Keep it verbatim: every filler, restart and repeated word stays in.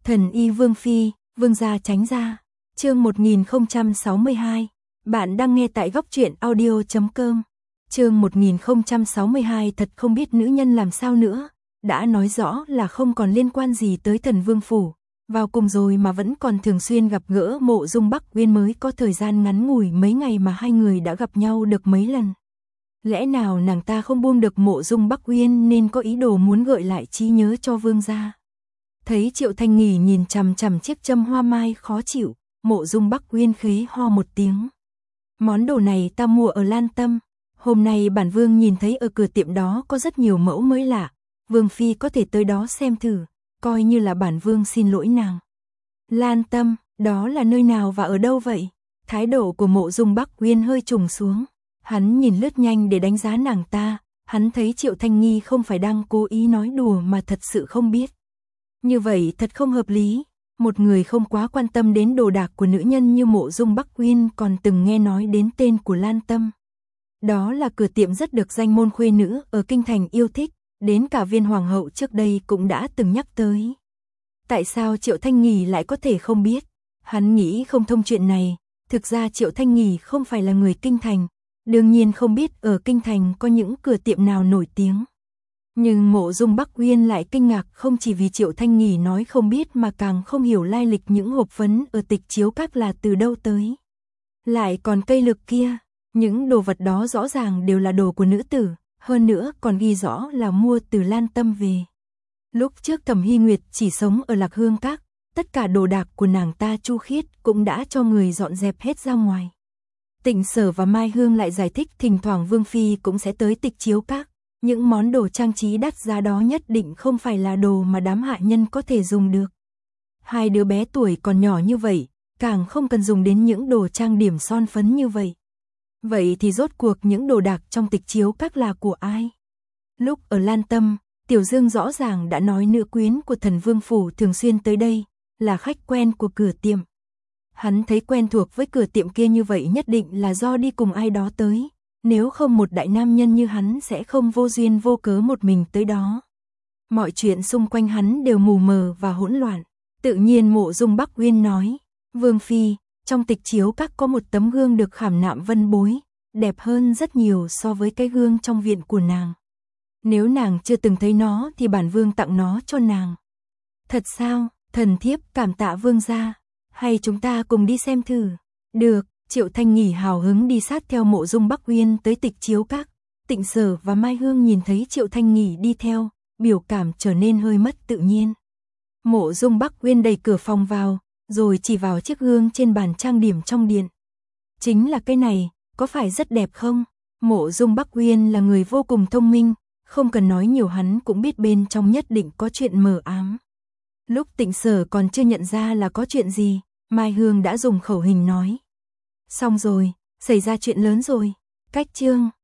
Thần y Vương Phi, Vương gia tránh ra. Chương một nghìn không trăm sáu mươi hai. Bạn đang nghe tại góc truyện audio chấm com. Chương một nghìn không trăm sáu mươi hai thật không biết nữ nhân làm sao nữa, đã nói rõ là không còn liên quan gì tới Thần Vương phủ, vào cùng rồi mà vẫn còn thường xuyên gặp gỡ Mộ Dung Bắc Uyên, mới có thời gian ngắn ngủi mấy ngày mà hai người đã gặp nhau được mấy lần. Lẽ nào nàng ta không buông được Mộ Dung Bắc Uyên nên có ý đồ muốn gợi lại trí nhớ cho Vương gia. Thấy Triệu Thanh Nghỉ nhìn chằm chằm chiếc châm hoa mai khó chịu, Mộ Dung Bắc Uyên khế ho một tiếng. Món đồ này ta mua ở Lan Tâm, hôm nay bản vương nhìn thấy ở cửa tiệm đó có rất nhiều mẫu mới lạ, Vương Phi có thể tới đó xem thử, coi như là bản vương xin lỗi nàng. Lan Tâm, đó là nơi nào và ở đâu vậy? Thái độ của Mộ Dung Bắc Uyên hơi trùng xuống, hắn nhìn lướt nhanh để đánh giá nàng ta, hắn thấy Triệu Thanh Nghi không phải đang cố ý nói đùa mà thật sự không biết. Như vậy thật không hợp lý, một người không quá quan tâm đến đồ đạc của nữ nhân như Mộ Dung Bắc Uyên còn từng nghe nói đến tên của Lan Tâm. Đó là cửa tiệm rất được danh môn khuê nữ ở kinh thành yêu thích, đến cả Viên hoàng hậu trước đây cũng đã từng nhắc tới. Tại sao Triệu Thanh Nghì lại có thể không biết? Hắn nghĩ không thông chuyện này, thực ra Triệu Thanh Nghì không phải là người kinh thành, đương nhiên không biết ở kinh thành có những cửa tiệm nào nổi tiếng. Nhưng Mộ Dung Bắc Uyên lại kinh ngạc không chỉ vì Triệu Thanh Nghì nói không biết mà càng không hiểu lai lịch những hộp phấn ở Tịch Chiếu Các là từ đâu tới. Lại còn cây lược kia, những đồ vật đó rõ ràng đều là đồ của nữ tử, hơn nữa còn ghi rõ là mua từ Lan Tâm về. Lúc trước Thẩm Hy Nguyệt chỉ sống ở Lạc Hương Các, tất cả đồ đạc của nàng ta Chu Khiết cũng đã cho người dọn dẹp hết ra ngoài. Tịnh Sở và Mai Hương lại giải thích thỉnh thoảng Vương Phi cũng sẽ tới Tịch Chiếu Các. Những món đồ trang trí đắt giá đó nhất định không phải là đồ mà đám hạ nhân có thể dùng được. Hai đứa bé tuổi còn nhỏ như vậy, càng không cần dùng đến những đồ trang điểm son phấn như vậy. Vậy thì rốt cuộc những đồ đạc trong Tịch Chiếu Các là của ai? Lúc ở Lan Tâm, Tiểu Dương rõ ràng đã nói nữ quyến của Thần Vương phủ thường xuyên tới đây, là khách quen của cửa tiệm. Hắn thấy quen thuộc với cửa tiệm kia như vậy nhất định là do đi cùng ai đó tới. Nếu không một đại nam nhân như hắn sẽ không vô duyên vô cớ một mình tới đó. Mọi chuyện xung quanh hắn đều mù mờ và hỗn loạn. Tự nhiên Mộ Dung Bắc Uyên nói, Vương Phi, trong Tịch Chiếu Các có một tấm gương được khảm nạm vân bối, đẹp hơn rất nhiều so với cái gương trong viện của nàng. Nếu nàng chưa từng thấy nó thì bản vương tặng nó cho nàng. Thật sao? Thần thiếp cảm tạ vương gia. Hay chúng ta cùng đi xem thử? Được. Triệu Thanh Nghỉ hào hứng đi sát theo Mộ Dung Bắc Uyên tới Tịch Chiếu Các. Tịnh Sở và Mai Hương nhìn thấy Triệu Thanh Nghỉ đi theo, biểu cảm trở nên hơi mất tự nhiên. Mộ Dung Bắc Uyên đẩy cửa phòng vào, rồi chỉ vào chiếc gương trên bàn trang điểm trong điện. Chính là cái này, có phải rất đẹp không? Mộ Dung Bắc Uyên là người vô cùng thông minh, không cần nói nhiều hắn cũng biết bên trong nhất định có chuyện mờ ám. Lúc Tịnh Sở còn chưa nhận ra là có chuyện gì, Mai Hương đã dùng khẩu hình nói. Xong rồi, xảy ra chuyện lớn rồi. Cách chương